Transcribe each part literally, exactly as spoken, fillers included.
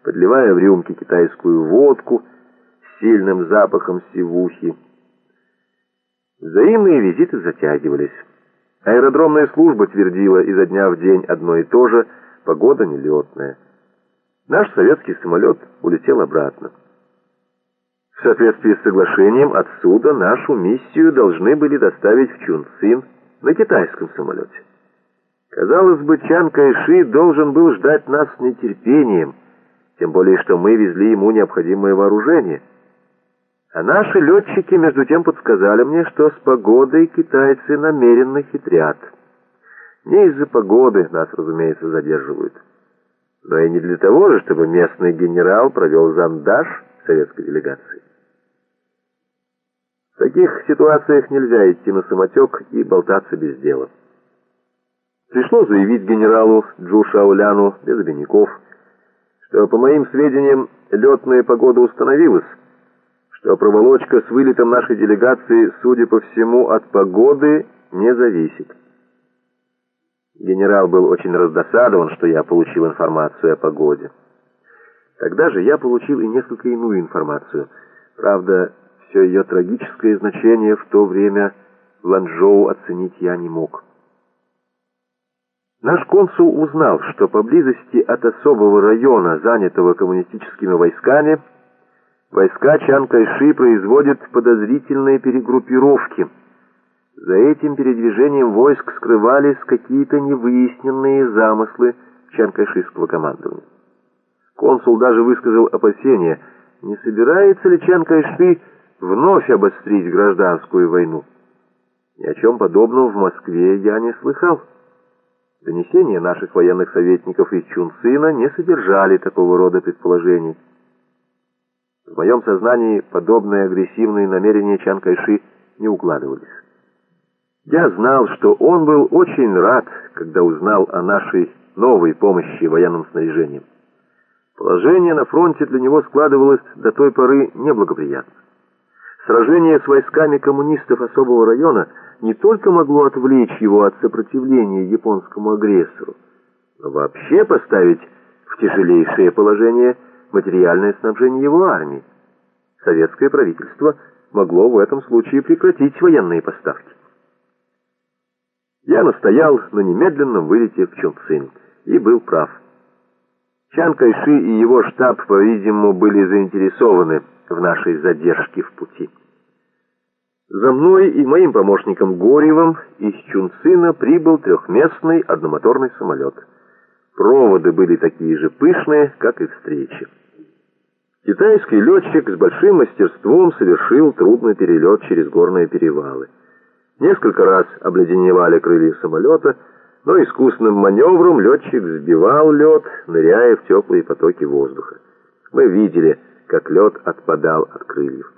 подливая в рюмки китайскую водку с сильным запахом сивухи. Взаимные визиты затягивались. Аэродромная служба твердила изо дня в день одно и то же: погода нелетная. Наш советский самолет улетел обратно. В соответствии с соглашением отсюда нашу миссию должны были доставить в Чунцин на китайском самолете. Казалось бы, Чан Кайши должен был ждать нас с нетерпением, тем более что мы везли ему необходимое вооружение. А наши летчики между тем подсказали мне, что с погодой китайцы намеренно хитрят. Не из-за погоды нас, разумеется, задерживают, но и не для того же, чтобы местный генерал провел зондаж советской делегации. В таких ситуациях нельзя идти на самотек и болтаться без дела. Пришлось заявить генералу Джу Шаоляну без обиняков, что, по моим сведениям, летная погода установилась, что проволочка с вылетом нашей делегации, судя по всему, от погоды не зависит. Генерал был очень раздосадован, что я получил информацию о погоде. Тогда же я получил и несколько иную информацию. Правда, все ее трагическое значение в то время в Ланчжоу оценить я не мог. Наш консул узнал, что поблизости от особого района, занятого коммунистическими войсками, войска Чан Кайши производят подозрительные перегруппировки. За этим передвижением войск скрывались какие-то невыясненные замыслы чанкайшистского командования. Консул даже высказал опасения, не собирается ли Чан Кайши вновь обострить гражданскую войну. Ни о чем подобном в Москве я не слыхал. Донесения наших военных советников из Чунцина не содержали такого рода предположений. В моем сознании подобные агрессивные намерения Чан Кайши не укладывались. Я знал, что он был очень рад, когда узнал о нашей новой помощи военным снаряжением. Положение на фронте для него складывалось до той поры неблагоприятно. Сражение с войсками коммунистов особого района не только могло отвлечь его от сопротивления японскому агрессору, но вообще поставить в тяжелейшее положение материальное снабжение его армии. Советское правительство могло в этом случае прекратить военные поставки. Я настоял на немедленном вылете в Чунцин и был прав. Чан Кайши и его штаб, по-видимому, были заинтересованы в нашей задержке в пути. За мной и моим помощником Горевым из Чунцина прибыл трехместный одномоторный самолет. Проводы были такие же пышные, как и встречи. Китайский летчик с большим мастерством совершил трудный перелет через горные перевалы. Несколько раз обледеневали крылья самолета, но искусным маневром летчик сбивал лед, ныряя в теплые потоки воздуха. Мы видели, как лед отпадал от крыльев.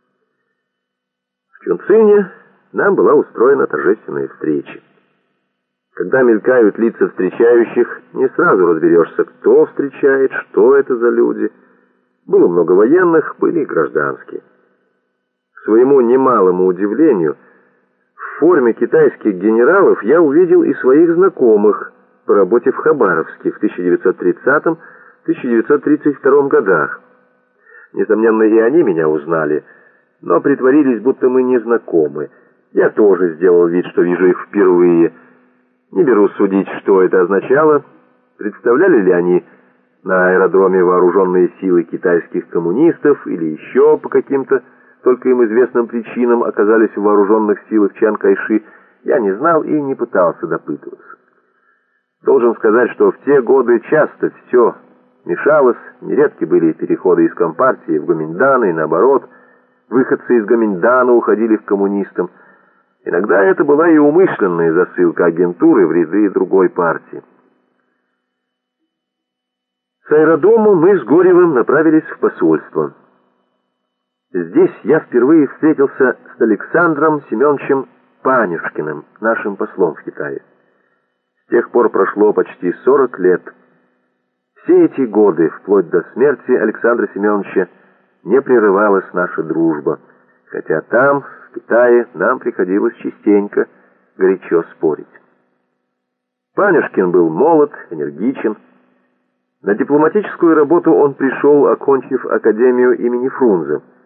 В Чунцине нам была устроена торжественная встреча. Когда мелькают лица встречающих, не сразу разберешься, кто встречает, что это за люди. Было много военных, были и гражданские. К своему немалому удивлению, в форме китайских генералов я увидел и своих знакомых по работе в Хабаровске в тысяча девятьсот тридцатом — тысяча девятьсот тридцать втором годах. Несомненно, и они меня узнали, но притворились, будто мы не знакомы. Я тоже сделал вид, что вижу их впервые. Не берусь судить, что это означало. Представляли ли они на аэродроме вооруженные силы китайских коммунистов или еще по каким-то только им известным причинам оказались в вооруженных силах Чан Кайши, я не знал и не пытался допытываться. Должен сказать, что в те годы часто все мешалось, нередки были переходы из Компартии в Гоминьдан и наоборот. Выходцы из Гоминьдана уходили к коммунистам. Иногда это была и умышленная засылка агентуры в ряды другой партии. С аэродрома мы с Горевым направились в посольство. Здесь я впервые встретился с Александром Семеновичем Панюшкиным, нашим послом в Китае. С тех пор прошло почти сорок лет. Все эти годы, вплоть до смерти Александра Семеновича, не прерывалась наша дружба, хотя там, в Китае, нам приходилось частенько горячо спорить. Панюшкин был молод, энергичен. На дипломатическую работу он пришел, окончив Академию имени Фрунзе.